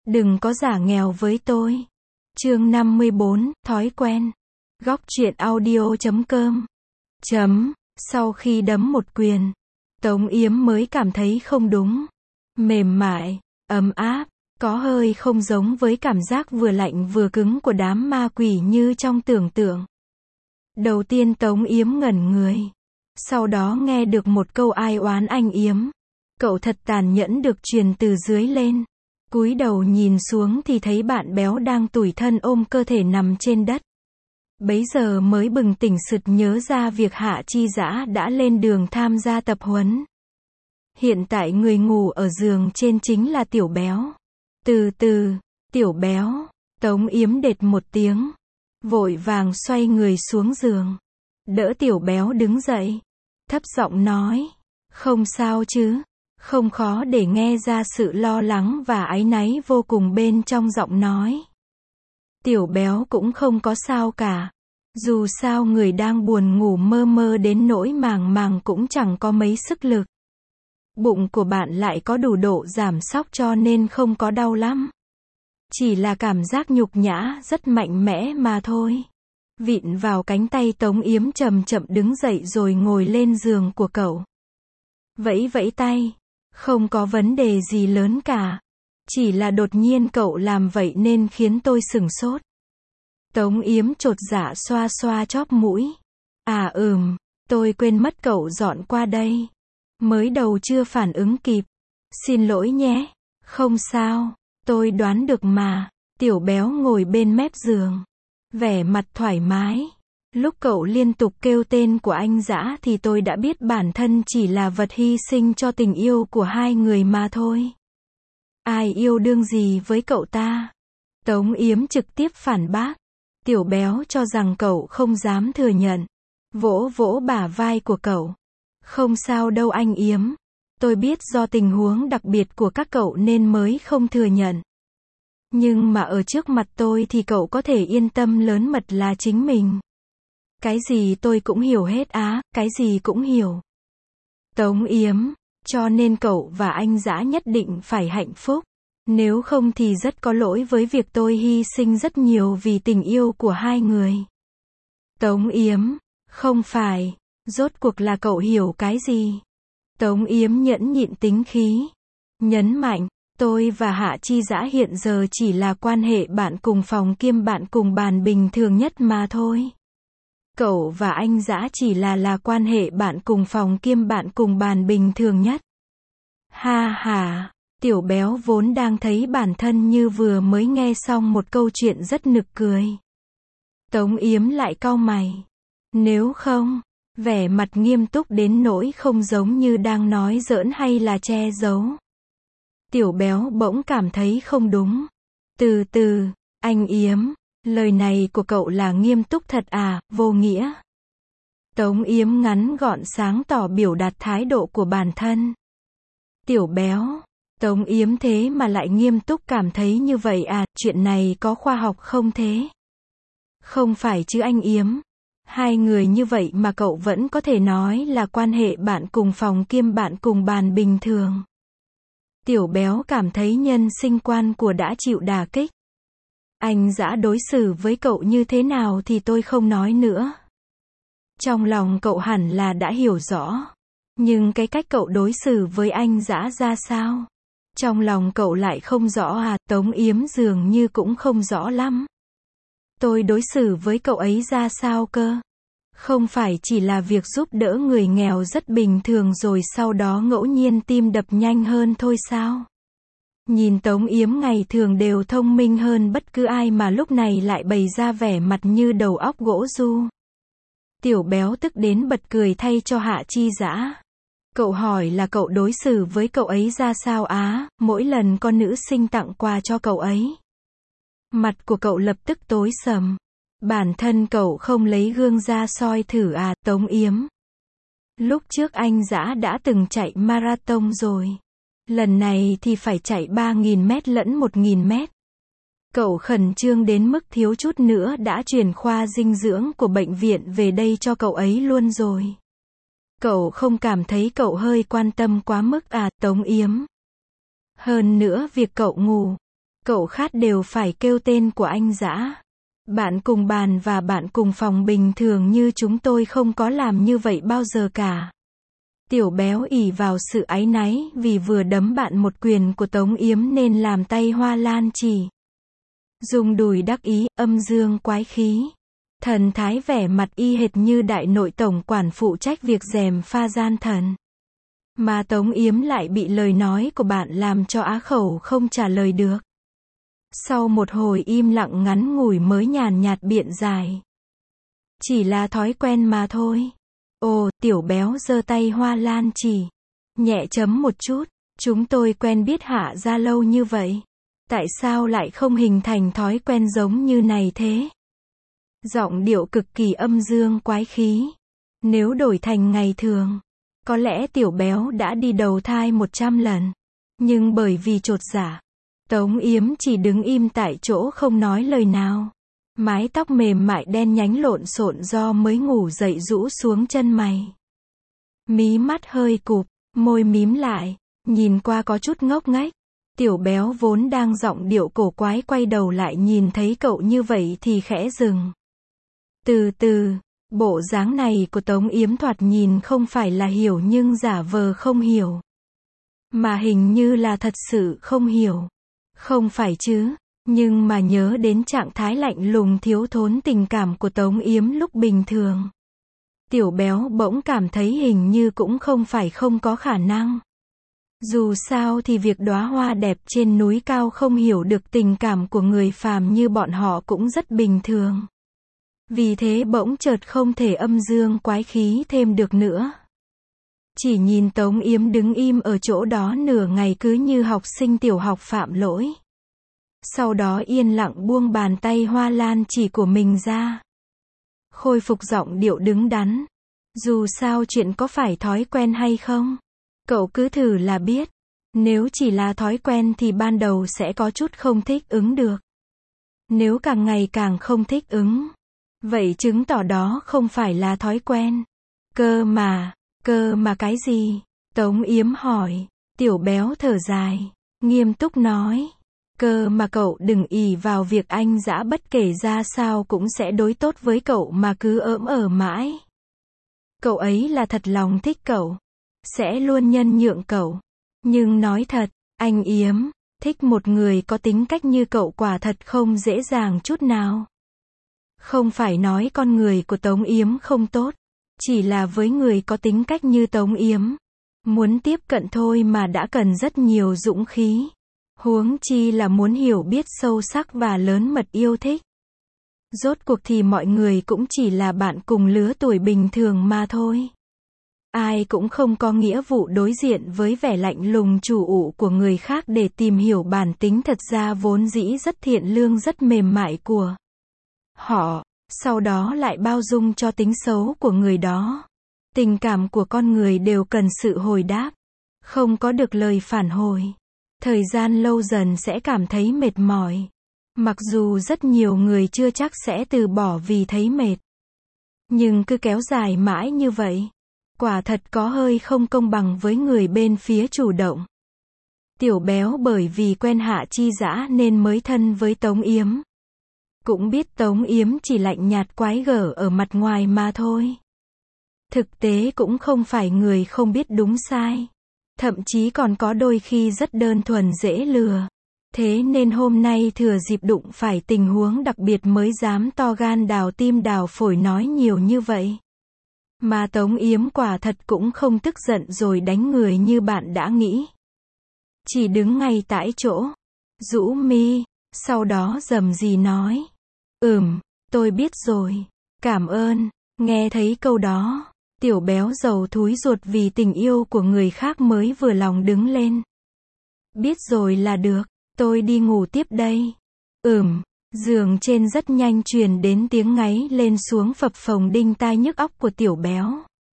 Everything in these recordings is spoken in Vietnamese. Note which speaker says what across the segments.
Speaker 1: Đừng có giả nghèo với tôi. Chương 54, thói quen. Góc truyện audio.com. Sau khi đấm một quyền, Tống Yếm mới cảm thấy không đúng. Mềm mại, ấm áp, có hơi không giống với cảm giác vừa lạnh vừa cứng của đám ma quỷ như trong tưởng tượng. Đầu tiên Tống Yếm ngẩn người. Sau đó nghe được một câu ai oán anh Yếm. Cậu thật tàn nhẫn được truyền từ dưới lên. Cúi đầu nhìn xuống thì thấy bạn béo đang tủi thân ôm cơ thể nằm trên đất. Bấy giờ mới bừng tỉnh sực nhớ ra việc Hạ Chi Dã đã lên đường tham gia tập huấn. Hiện tại người ngủ ở giường trên chính là Tiểu Béo. Từ từ, Tiểu Béo, Tống Yếm đệt một tiếng. Vội vàng xoay người xuống giường. Đỡ Tiểu Béo đứng dậy. Thấp giọng nói, không sao chứ. Không khó để nghe ra sự lo lắng và áy náy vô cùng bên trong giọng nói. Tiểu Béo cũng không có sao cả. Dù sao người đang buồn ngủ mơ mơ đến nỗi màng màng cũng chẳng có mấy sức lực. Bụng của bạn lại có đủ độ giảm sóc cho nên không có đau lắm. Chỉ là cảm giác nhục nhã rất mạnh mẽ mà thôi. Vịn vào cánh tay Tống Yếm chậm chậm đứng dậy rồi ngồi lên giường của cậu. Vẫy vẫy tay. Không có vấn đề gì lớn cả. Chỉ là đột nhiên cậu làm vậy nên khiến tôi sửng sốt. Tống Yếm chột dạ xoa xoa chóp mũi. Tôi quên mất cậu dọn qua đây. Mới đầu chưa phản ứng kịp. Xin lỗi nhé. Không sao, tôi đoán được mà. Tiểu Béo ngồi bên mép giường. Vẻ mặt thoải mái. Lúc cậu liên tục kêu tên của anh Dã thì tôi đã biết bản thân chỉ là vật hy sinh cho tình yêu của hai người mà thôi. Ai yêu đương gì với cậu ta? Tống Yếm trực tiếp phản bác. Tiểu Béo cho rằng cậu không dám thừa nhận. Vỗ vỗ bả vai của cậu. Không sao đâu anh Yếm. Tôi biết do tình huống đặc biệt của các cậu nên mới không thừa nhận. Nhưng mà ở trước mặt tôi thì cậu có thể yên tâm lớn mật là chính mình. Cái gì tôi cũng hiểu hết á, cái gì cũng hiểu. Tống Yếm, cho nên cậu và anh Dã nhất định phải hạnh phúc. Nếu không thì rất có lỗi với việc tôi hy sinh rất nhiều vì tình yêu của hai người. Tống Yếm, không phải, rốt cuộc là cậu hiểu cái gì? Tống Yếm nhẫn nhịn tính khí. Nhấn mạnh, tôi và Hạ Chi Dã hiện giờ chỉ là quan hệ bạn cùng phòng kiêm bạn cùng bàn bình thường nhất mà thôi. Cậu và anh Dã chỉ là quan hệ bạn cùng phòng kiêm bạn cùng bàn bình thường nhất. Ha ha, Tiểu Béo vốn đang thấy bản thân như vừa mới nghe xong một câu chuyện rất nực cười. Tống Yếm lại cau mày. Nếu không, vẻ mặt nghiêm túc đến nỗi không giống như đang nói giỡn hay là che giấu. Tiểu Béo bỗng cảm thấy không đúng. Từ từ, anh Yếm. Lời này của cậu là nghiêm túc thật à, vô nghĩa. Tống Yếm ngắn gọn sáng tỏ biểu đạt thái độ của bản thân. Tiểu Béo, Tống Yếm thế mà lại nghiêm túc cảm thấy như vậy à, chuyện này có khoa học không thế? Không phải chứ anh Yếm. Hai người như vậy mà cậu vẫn có thể nói là quan hệ bạn cùng phòng kiêm bạn cùng bàn bình thường. Tiểu Béo cảm thấy nhân sinh quan của đã chịu đả kích. Anh Dã đối xử với cậu như thế nào thì tôi không nói nữa. Trong lòng cậu hẳn là đã hiểu rõ. Nhưng cái cách cậu đối xử với anh Dã ra sao? Trong lòng cậu lại không rõ à? Tống Yếm dường như cũng không rõ lắm. Tôi đối xử với cậu ấy ra sao cơ? Không phải chỉ là việc giúp đỡ người nghèo rất bình thường rồi sau đó ngẫu nhiên tim đập nhanh hơn thôi sao? Nhìn Tống Yếm ngày thường đều thông minh hơn bất cứ ai mà lúc này lại bày ra vẻ mặt như đầu óc gỗ du. Tiểu Béo tức đến bật cười thay cho Hạ Chi Dã. Cậu hỏi là cậu đối xử với cậu ấy ra sao á, mỗi lần con nữ sinh tặng quà cho cậu ấy. Mặt của cậu lập tức tối sầm. Bản thân cậu không lấy gương ra soi thử à, Tống Yếm. Lúc trước anh Dã đã từng chạy marathon rồi. Lần này thì phải chạy 3.000 mét lẫn 1.000 mét. Cậu khẩn trương đến mức thiếu chút nữa đã chuyển khoa dinh dưỡng của bệnh viện về đây cho cậu ấy luôn rồi. Cậu không cảm thấy cậu hơi quan tâm quá mức à, Tống Yếm. Hơn nữa việc cậu ngủ. Cậu khát đều phải kêu tên của anh Dã. Bạn cùng bàn và bạn cùng phòng bình thường như chúng tôi không có làm như vậy bao giờ cả. Tiểu béo ỷ vào sự áy náy vì vừa đấm bạn một quyền của Tống Yếm nên làm tay hoa lan chỉ. Dùng đùi đắc ý, âm dương quái khí. Thần thái vẻ mặt y hệt như đại nội tổng quản phụ trách việc gièm pha gian thần. Mà Tống Yếm lại bị lời nói của bạn làm cho á khẩu không trả lời được. Sau một hồi im lặng ngắn ngủi mới nhàn nhạt biện giải. Chỉ là thói quen mà thôi. Ồ, tiểu béo giơ tay hoa lan chỉ. Nhẹ chấm một chút. Chúng tôi quen biết Hạ ra lâu như vậy. Tại sao lại không hình thành thói quen giống như này thế? Giọng điệu cực kỳ âm dương quái khí. Nếu đổi thành ngày thường, có lẽ tiểu béo đã đi đầu thai 100 lần. Nhưng bởi vì chột dạ, Tống Yếm chỉ đứng im tại chỗ không nói lời nào. Mái tóc mềm mại đen nhánh lộn xộn do mới ngủ dậy rũ xuống chân mày. Mí mắt hơi cụp, môi mím lại, nhìn qua có chút ngốc nghếch. Tiểu béo vốn đang giọng điệu cổ quái quay đầu lại nhìn thấy cậu như vậy thì khẽ dừng. Từ từ, bộ dáng này của Tống Yếm thoạt nhìn không phải là hiểu nhưng giả vờ không hiểu. Mà hình như là thật sự không hiểu. Không phải chứ, nhưng mà nhớ đến trạng thái lạnh lùng thiếu thốn tình cảm của Tống Yếm lúc bình thường. Tiểu béo bỗng cảm thấy hình như cũng không phải không có khả năng. Dù sao thì việc đóa hoa đẹp trên núi cao không hiểu được tình cảm của người phàm như bọn họ cũng rất bình thường. Vì thế bỗng chợt không thể âm dương quái khí thêm được nữa. Chỉ nhìn Tống Yếm đứng im ở chỗ đó nửa ngày cứ như học sinh tiểu học phạm lỗi. Sau đó yên lặng buông bàn tay hoa lan chỉ của mình ra. Khôi phục giọng điệu đứng đắn. Dù sao chuyện có phải thói quen hay không? Cậu cứ thử là biết. Nếu chỉ là thói quen thì ban đầu sẽ có chút không thích ứng được. Nếu càng ngày càng không thích ứng, vậy chứng tỏ đó không phải là thói quen. Cơ mà cái gì? Tống Yếm hỏi. Tiểu béo thở dài, nghiêm túc nói. Cơ mà cậu đừng ỷ vào việc anh Dã bất kể ra sao cũng sẽ đối tốt với cậu mà cứ ỡm ở mãi. Cậu ấy là thật lòng thích cậu, sẽ luôn nhân nhượng cậu. Nhưng nói thật, anh Yếm, thích một người có tính cách như cậu quả thật không dễ dàng chút nào. Không phải nói con người của Tống Yếm không tốt, chỉ là với người có tính cách như Tống Yếm, muốn tiếp cận thôi mà đã cần rất nhiều dũng khí. Huống chi là muốn hiểu biết sâu sắc và lớn mật yêu thích. Rốt cuộc thì mọi người cũng chỉ là bạn cùng lứa tuổi bình thường mà thôi. Ai cũng không có nghĩa vụ đối diện với vẻ lạnh lùng chủ ụ của người khác để tìm hiểu bản tính thật ra vốn dĩ rất thiện lương rất mềm mại của họ, sau đó lại bao dung cho tính xấu của người đó. Tình cảm của con người đều cần sự hồi đáp, không có được lời phản hồi. Thời gian lâu dần sẽ cảm thấy mệt mỏi. Mặc dù rất nhiều người chưa chắc sẽ từ bỏ vì thấy mệt. Nhưng cứ kéo dài mãi như vậy, quả thật có hơi không công bằng với người bên phía chủ động. Tiểu béo bởi vì quen Hạ Chi Dã nên mới thân với Tống Yếm. Cũng biết Tống Yếm chỉ lạnh nhạt quái gở ở mặt ngoài mà thôi. Thực tế cũng không phải người không biết đúng sai. Thậm chí còn có đôi khi rất đơn thuần dễ lừa. Thế nên hôm nay thừa dịp đụng phải tình huống đặc biệt mới dám to gan đào tim đào phổi nói nhiều như vậy. Mà Tống Yếm quả thật cũng không tức giận rồi đánh người như bạn đã nghĩ. Chỉ đứng ngay tại chỗ, rũ mi, sau đó rầm rì nói. Tôi biết rồi, cảm ơn. Nghe thấy câu đó, tiểu béo dầu thúi ruột vì tình yêu của người khác mới vừa lòng đứng lên. Biết rồi là được, tôi đi ngủ tiếp đây. Giường trên rất nhanh truyền đến tiếng ngáy lên xuống phập phồng đinh tai nhức óc của tiểu béo.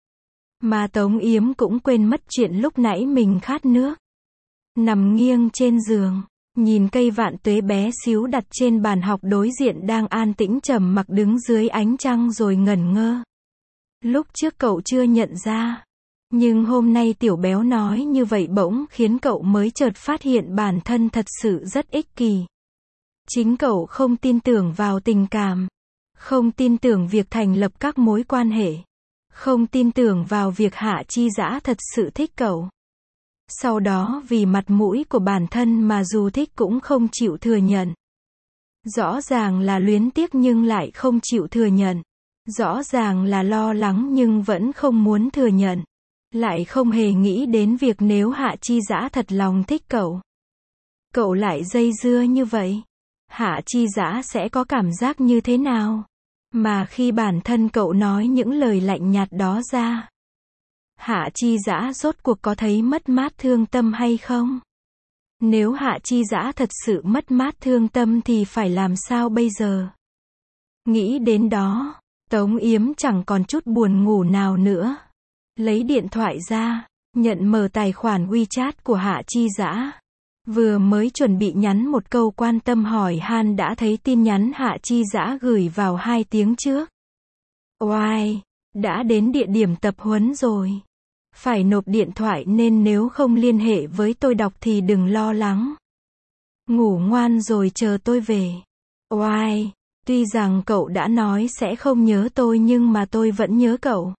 Speaker 1: Mà Tống Yếm cũng quên mất chuyện lúc nãy mình khát nước. Nằm nghiêng trên giường, nhìn cây vạn tuế bé xíu đặt trên bàn học đối diện đang an tĩnh trầm mặc đứng dưới ánh trăng rồi ngẩn ngơ. Lúc trước cậu chưa nhận ra. Nhưng hôm nay tiểu béo nói như vậy bỗng khiến cậu mới chợt phát hiện bản thân thật sự rất ích kỷ. Chính cậu không tin tưởng vào tình cảm, không tin tưởng việc thành lập các mối quan hệ, không tin tưởng vào việc Hạ Chi Dã thật sự thích cậu. Sau đó vì mặt mũi của bản thân mà dù thích cũng không chịu thừa nhận. Rõ ràng là luyến tiếc nhưng lại không chịu thừa nhận. Rõ ràng là lo lắng nhưng vẫn không muốn thừa nhận. Lại không hề nghĩ đến việc nếu Hạ Chi Dã thật lòng thích cậu, cậu lại dây dưa như vậy, Hạ Chi Dã sẽ có cảm giác như thế nào? Mà khi bản thân cậu nói những lời lạnh nhạt đó ra, Hạ Chi Dã rốt cuộc có thấy mất mát thương tâm hay không? Nếu Hạ Chi Dã thật sự mất mát thương tâm thì phải làm sao bây giờ? Nghĩ đến đó, Tống Yếm chẳng còn chút buồn ngủ nào nữa. Lấy điện thoại ra, nhận mở tài khoản WeChat của Hạ Chi Dã. Vừa mới chuẩn bị nhắn một câu quan tâm hỏi han đã thấy tin nhắn Hạ Chi Dã gửi vào 2 tiếng trước. Oai, đã đến địa điểm tập huấn rồi. Phải nộp điện thoại nên nếu không liên hệ với tôi đọc thì đừng lo lắng. Ngủ ngoan rồi chờ tôi về. Oai, tuy rằng cậu đã nói sẽ không nhớ tôi nhưng mà tôi vẫn nhớ cậu.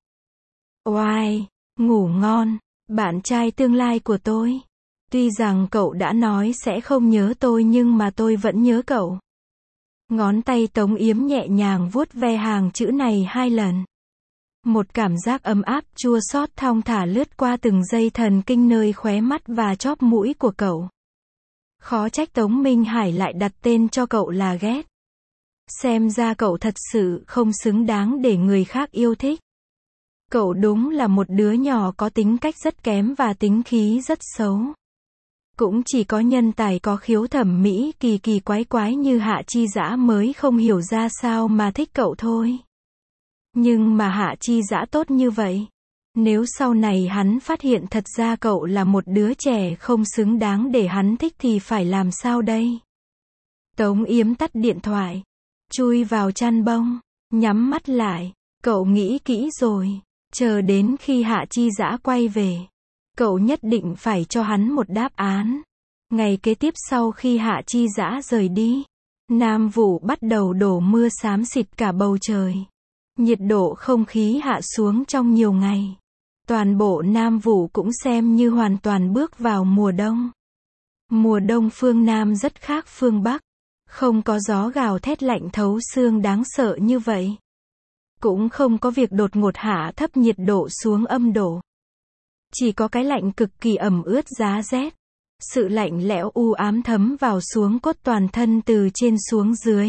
Speaker 1: Oai, ngủ ngon, bạn trai tương lai của tôi. Tuy rằng cậu đã nói sẽ không nhớ tôi nhưng mà tôi vẫn nhớ cậu. Ngón tay Tống Yếm nhẹ nhàng vuốt ve hàng chữ này 2 lần. Một cảm giác ấm áp chua xót thong thả lướt qua từng dây thần kinh nơi khóe mắt và chóp mũi của cậu. Khó trách Tống Minh Hải lại đặt tên cho cậu là ghét. Xem ra cậu thật sự không xứng đáng để người khác yêu thích. Cậu đúng là một đứa nhỏ có tính cách rất kém và tính khí rất xấu. Cũng chỉ có nhân tài có khiếu thẩm mỹ kỳ kỳ quái quái như Hạ Chi Dã mới không hiểu ra sao mà thích cậu thôi. Nhưng mà Hạ Chi Dã tốt như vậy. Nếu sau này hắn phát hiện thật ra cậu là một đứa trẻ không xứng đáng để hắn thích thì phải làm sao đây? Tống Yếm tắt điện thoại, chui vào chăn bông, nhắm mắt lại. Cậu nghĩ kỹ rồi, chờ đến khi Hạ Chi Dã quay về, cậu nhất định phải cho hắn một đáp án. Ngày kế tiếp sau khi Hạ Chi Dã rời đi, Nam Vũ bắt đầu đổ mưa xám xịt cả bầu trời. Nhiệt độ không khí hạ xuống trong nhiều ngày. Toàn bộ Nam Vũ cũng xem như hoàn toàn bước vào mùa đông. Mùa đông phương Nam rất khác phương Bắc. Không có gió gào thét lạnh thấu xương đáng sợ như vậy. Cũng không có việc đột ngột hạ thấp nhiệt độ xuống âm độ. Chỉ có cái lạnh cực kỳ ẩm ướt giá rét. Sự lạnh lẽo u ám thấm vào xuống cốt toàn thân từ trên xuống dưới.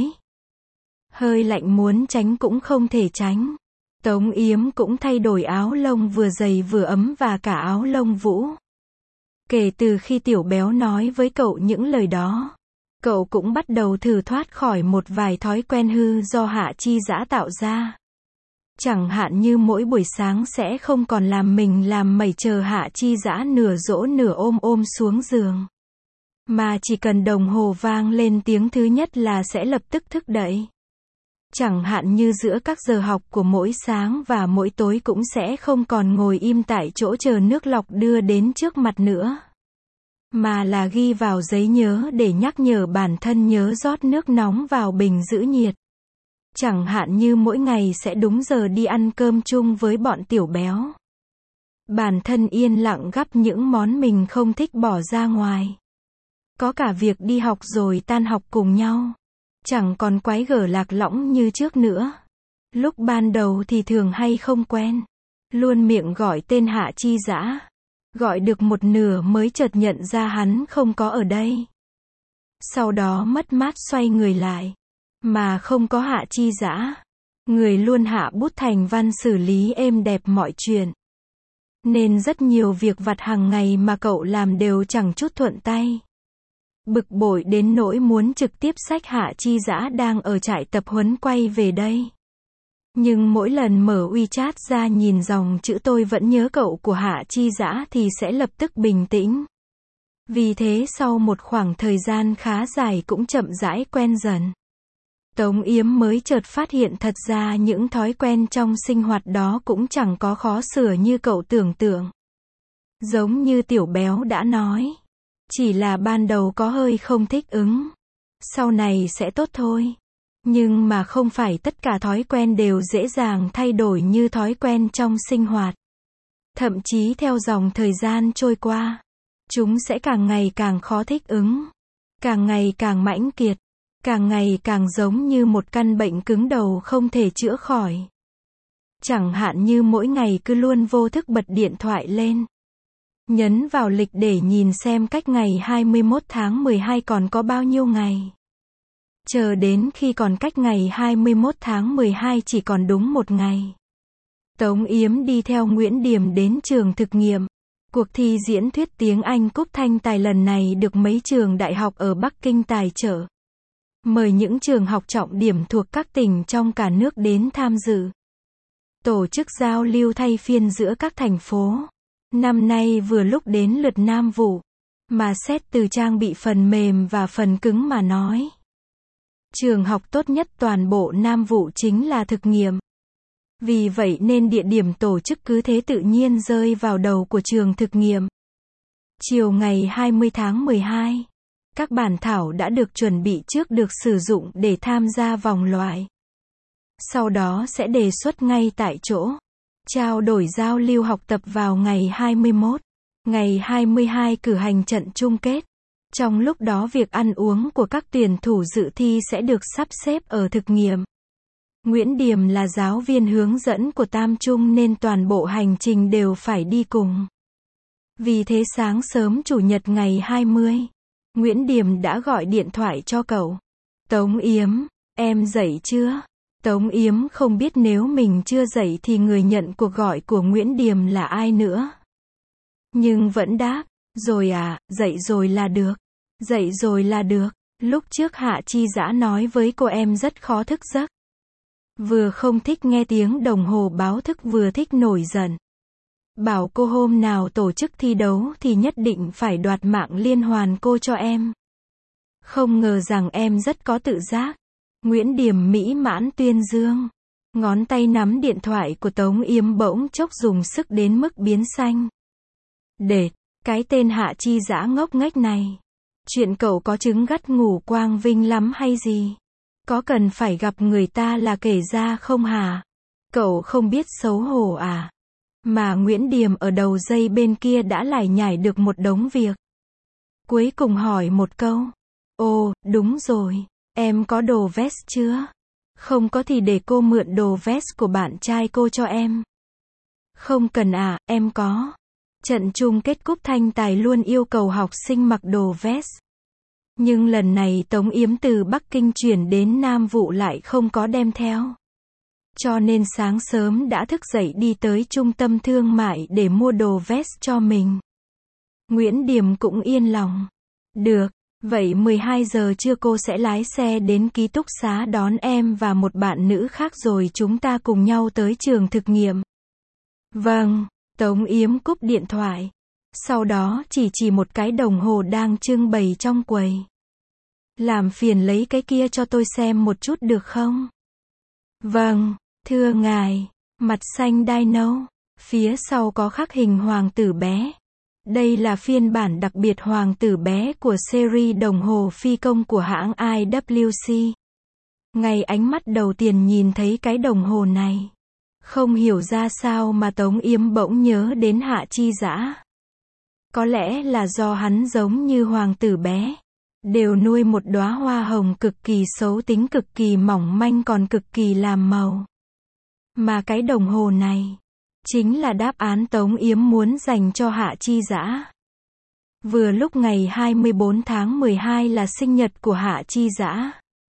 Speaker 1: Hơi lạnh muốn tránh cũng không thể tránh. Tống Yếm cũng thay đổi áo lông vừa dày vừa ấm và cả áo lông vũ. Kể từ khi Tiểu Béo nói với cậu những lời đó, cậu cũng bắt đầu thử thoát khỏi một vài thói quen hư do Hạ Chi Dã tạo ra. Chẳng hạn như mỗi buổi sáng sẽ không còn làm mình làm mẩy chờ Hạ Chi Dã nửa dỗ nửa ôm xuống giường. Mà chỉ cần đồng hồ vang lên tiếng thứ nhất là sẽ lập tức thức dậy. Chẳng hạn như giữa các giờ học của mỗi sáng và mỗi tối cũng sẽ không còn ngồi im tại chỗ chờ nước lọc đưa đến trước mặt nữa. Mà là ghi vào giấy nhớ để nhắc nhở bản thân nhớ rót nước nóng vào bình giữ nhiệt. Chẳng hạn như mỗi ngày sẽ đúng giờ đi ăn cơm chung với bọn Tiểu Béo. Bản thân yên lặng gắp những món mình không thích bỏ ra ngoài. Có cả việc đi học rồi tan học cùng nhau. Chẳng còn quái gở lạc lõng như trước nữa. Lúc ban đầu thì thường hay không quen. Luôn miệng gọi tên Hạ Chi Dã. Gọi được một nửa mới chợt nhận ra hắn không có ở đây. Sau đó mất mát xoay người lại. Mà không có Hạ Chi Dã. Người luôn hạ bút thành văn xử lý êm đẹp mọi chuyện. Nên rất nhiều việc vặt hàng ngày mà cậu làm đều chẳng chút thuận tay. Bực bội đến nỗi muốn trực tiếp xách Hạ Chi Dã đang ở trại tập huấn quay về đây. Nhưng mỗi lần mở WeChat ra nhìn dòng chữ tôi vẫn nhớ cậu của Hạ Chi Dã thì sẽ lập tức bình tĩnh. Vì thế sau một khoảng thời gian khá dài cũng chậm rãi quen dần. Tống Yếm mới chợt phát hiện thật ra những thói quen trong sinh hoạt đó cũng chẳng có khó sửa như cậu tưởng tượng. Giống như Tiểu Béo đã nói. Chỉ là ban đầu có hơi không thích ứng. Sau này sẽ tốt thôi. Nhưng mà không phải tất cả thói quen đều dễ dàng thay đổi như thói quen trong sinh hoạt. Thậm chí theo dòng thời gian trôi qua, chúng sẽ càng ngày càng khó thích ứng, càng ngày càng mãnh kiệt, càng ngày càng giống như một căn bệnh cứng đầu không thể chữa khỏi. Chẳng hạn như mỗi ngày cứ luôn vô thức bật điện thoại lên, nhấn vào lịch để nhìn xem cách ngày 21 tháng 12 còn có bao nhiêu ngày. Chờ đến khi còn cách ngày 21 tháng 12 chỉ còn đúng một ngày. Tống Yếm đi theo Nguyễn Điềm đến trường thực nghiệm. Cuộc thi diễn thuyết tiếng Anh cúp thanh tài lần này được mấy trường đại học ở Bắc Kinh tài trợ. Mời những trường học trọng điểm thuộc các tỉnh trong cả nước đến tham dự. Tổ chức giao lưu thay phiên giữa các thành phố. Năm nay vừa lúc đến lượt Nam Vụ. Mà xét từ trang bị phần mềm và phần cứng mà nói, trường học tốt nhất toàn bộ Nam Vụ chính là thực nghiệm. Vì vậy nên địa điểm tổ chức cứ thế tự nhiên rơi vào đầu của trường thực nghiệm. Chiều ngày 20 tháng 12, các bản thảo đã được chuẩn bị trước được sử dụng để tham gia vòng loại. Sau đó sẽ đề xuất ngay tại chỗ. Trao đổi giao lưu học tập vào ngày 21. Ngày 22 cử hành trận chung kết. Trong lúc đó việc ăn uống của các tuyển thủ dự thi sẽ được sắp xếp ở thực nghiệm. Nguyễn Điềm là giáo viên hướng dẫn của Tam Trung nên toàn bộ hành trình đều phải đi cùng. Vì thế sáng sớm Chủ nhật ngày 20, Nguyễn Điềm đã gọi điện thoại cho cậu. Tống Yếm, em dậy chưa? Tống Yếm không biết nếu mình chưa dậy thì người nhận cuộc gọi của Nguyễn Điềm là ai nữa. Nhưng vẫn đáp, rồi à, dậy rồi là được. Dậy rồi là được. Lúc trước Hạ Chi Dã nói với cô em rất khó thức giấc. Vừa không thích nghe tiếng đồng hồ báo thức vừa thích nổi giận. Bảo cô hôm nào tổ chức thi đấu thì nhất định phải đoạt mạng liên hoàn cô cho em. Không ngờ rằng em rất có tự giác. Nguyễn Điềm mỹ mãn tuyên dương. Ngón tay nắm điện thoại của Tống Yếm bỗng chốc dùng sức đến mức biến xanh. Đệt, cái tên Hạ Chi Dã ngốc nghếch này. Chuyện cậu có trứng gắt ngủ quang vinh lắm hay gì? Có cần phải gặp người ta là kể ra không hả? Cậu không biết xấu hổ à? Mà Nguyễn Điềm ở đầu dây bên kia đã lải nhải được một đống việc. Cuối cùng hỏi một câu. Ồ, đúng rồi. Em có đồ vest chưa? Không có thì để cô mượn đồ vest của bạn trai cô cho em. Không cần à, em có. Trận chung kết cúp thanh tài luôn yêu cầu học sinh mặc đồ vest. Nhưng lần này Tống Yếm từ Bắc Kinh chuyển đến Nam Vụ lại không có đem theo. Cho nên sáng sớm đã thức dậy đi tới trung tâm thương mại để mua đồ vest cho mình. Nguyễn Điềm cũng yên lòng. Được, vậy 12 giờ trưa cô sẽ lái xe đến ký túc xá đón em và một bạn nữ khác rồi chúng ta cùng nhau tới trường thực nghiệm. Vâng, Tống Yếm cúp điện thoại. Sau đó chỉ một cái đồng hồ đang trưng bày trong quầy. Làm phiền lấy cái kia cho tôi xem một chút được không? Vâng, thưa ngài. Mặt xanh đai nâu. Phía sau có khắc hình hoàng tử bé. Đây là phiên bản đặc biệt hoàng tử bé của series đồng hồ phi công của hãng IWC. Ngay ánh mắt đầu tiên nhìn thấy cái đồng hồ này. Không hiểu ra sao mà Tống Yếm bỗng nhớ đến Hạ Chi Dã. Có lẽ là do hắn giống như hoàng tử bé. Đều nuôi một đóa hoa hồng cực kỳ xấu tính cực kỳ mỏng manh còn cực kỳ làm màu. Mà cái đồng hồ này chính là đáp án Tống Yếm muốn dành cho Hạ Chi Dã. Vừa lúc ngày 24 tháng 12 là sinh nhật của Hạ Chi Dã.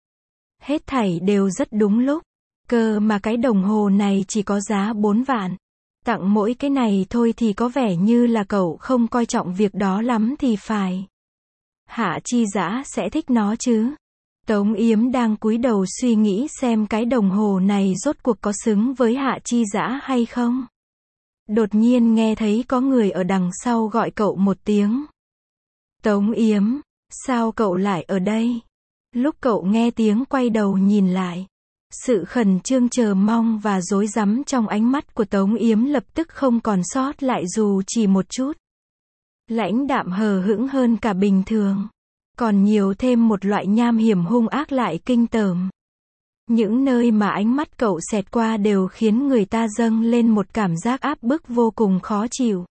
Speaker 1: Hết thảy đều rất đúng lúc. Cơ mà cái đồng hồ này chỉ có giá 4 vạn. Tặng mỗi cái này thôi thì có vẻ như là cậu không coi trọng việc đó lắm thì phải. Hạ Chi Dã sẽ thích nó chứ. Tống Yếm đang cúi đầu suy nghĩ xem cái đồng hồ này rốt cuộc có xứng với Hạ Chi Dã hay không. Đột nhiên nghe thấy có người ở đằng sau gọi cậu một tiếng. Tống Yếm, sao cậu lại ở đây? Lúc cậu nghe tiếng quay đầu nhìn lại. Sự khẩn trương chờ mong và rối rắm trong ánh mắt của Tống Yếm lập tức không còn sót lại dù chỉ một chút. Lãnh đạm hờ hững hơn cả bình thường. Còn nhiều thêm một loại nham hiểm hung ác lại kinh tởm. Những nơi mà ánh mắt cậu xẹt qua đều khiến người ta dâng lên một cảm giác áp bức vô cùng khó chịu.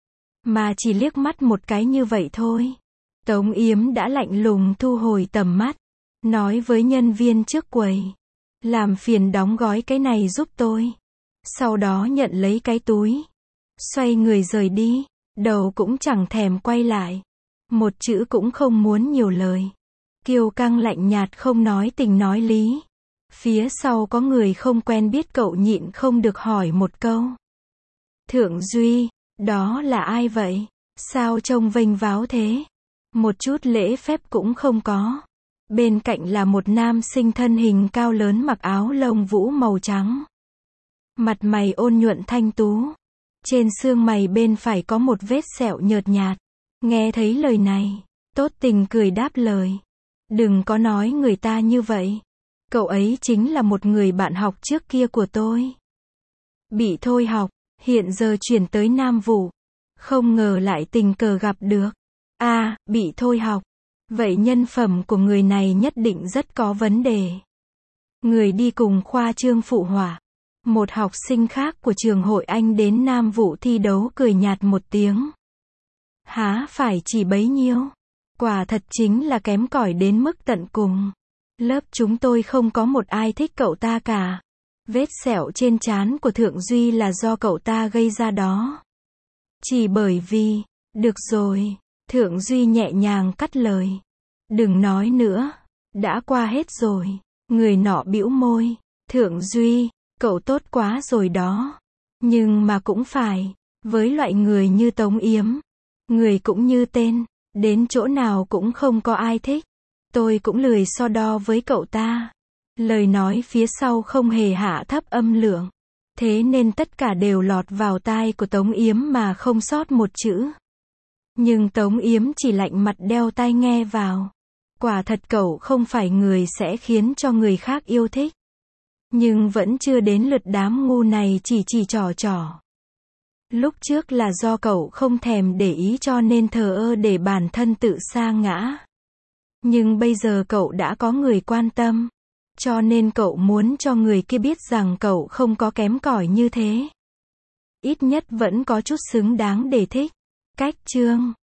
Speaker 1: Mà chỉ liếc mắt một cái như vậy thôi, Tống Yếm đã lạnh lùng thu hồi tầm mắt, nói với nhân viên trước quầy, làm phiền đóng gói cái này giúp tôi. Sau đó nhận lấy cái túi, xoay người rời đi, đầu cũng chẳng thèm quay lại. Một chữ cũng không muốn nhiều lời. Kiêu căng lạnh nhạt không nói tình nói lý. Phía sau có người không quen biết cậu nhịn không được hỏi một câu. Thượng Duy, đó là ai vậy? Sao trông vênh váo thế? Một chút lễ phép cũng không có. Bên cạnh là một nam sinh thân hình cao lớn mặc áo lông vũ màu trắng. Mặt mày ôn nhuận thanh tú. Trên xương mày bên phải có một vết sẹo nhợt nhạt. Nghe thấy lời này, tốt tình cười đáp lời. Đừng có nói người ta như vậy. Cậu ấy chính là một người bạn học trước kia của tôi. Bị thôi học, hiện giờ chuyển tới Nam Vũ. Không ngờ lại tình cờ gặp được. À, bị thôi học. Vậy nhân phẩm của người này nhất định rất có vấn đề. Người đi cùng khoa Trương phụ họa. Một học sinh khác của trường Hội Anh đến Nam Vũ thi đấu cười nhạt một tiếng. Há phải chỉ bấy nhiêu. Quả thật chính là kém cỏi đến mức tận cùng. Lớp chúng tôi không có một ai thích cậu ta cả. Vết sẹo trên trán của Thượng Duy là do cậu ta gây ra đó. Chỉ bởi vì, được rồi, Thượng Duy nhẹ nhàng cắt lời. Đừng nói nữa, đã qua hết rồi. Người nọ bĩu môi, Thượng Duy, cậu tốt quá rồi đó. Nhưng mà cũng phải, với loại người như Tống Yếm, người cũng như tên, đến chỗ nào cũng không có ai thích. Tôi cũng lười so đo với cậu ta. Lời nói phía sau không hề hạ thấp âm lượng. Thế nên tất cả đều lọt vào tai của Tống Yếm mà không sót một chữ. Nhưng Tống Yếm chỉ lạnh mặt đeo tai nghe vào. Quả thật cậu không phải người sẽ khiến cho người khác yêu thích. Nhưng vẫn chưa đến lượt đám ngu này chỉ trò trò. Lúc trước là do cậu không thèm để ý cho nên thờ ơ để bản thân tự sa ngã. Nhưng bây giờ cậu đã có người quan tâm. Cho nên cậu muốn cho người kia biết rằng cậu không có kém cỏi như thế. Ít nhất vẫn có chút xứng đáng để thích. Cách chương